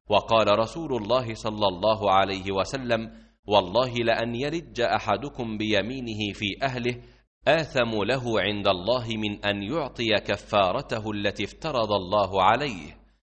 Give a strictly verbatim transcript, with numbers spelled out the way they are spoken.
وقال رسول الله صلى الله عليه وسلم: والله لأن يلج أحدكم بيمينه في أهله آثم له عند الله من أن يعطي كفارته التي افترض الله عليه.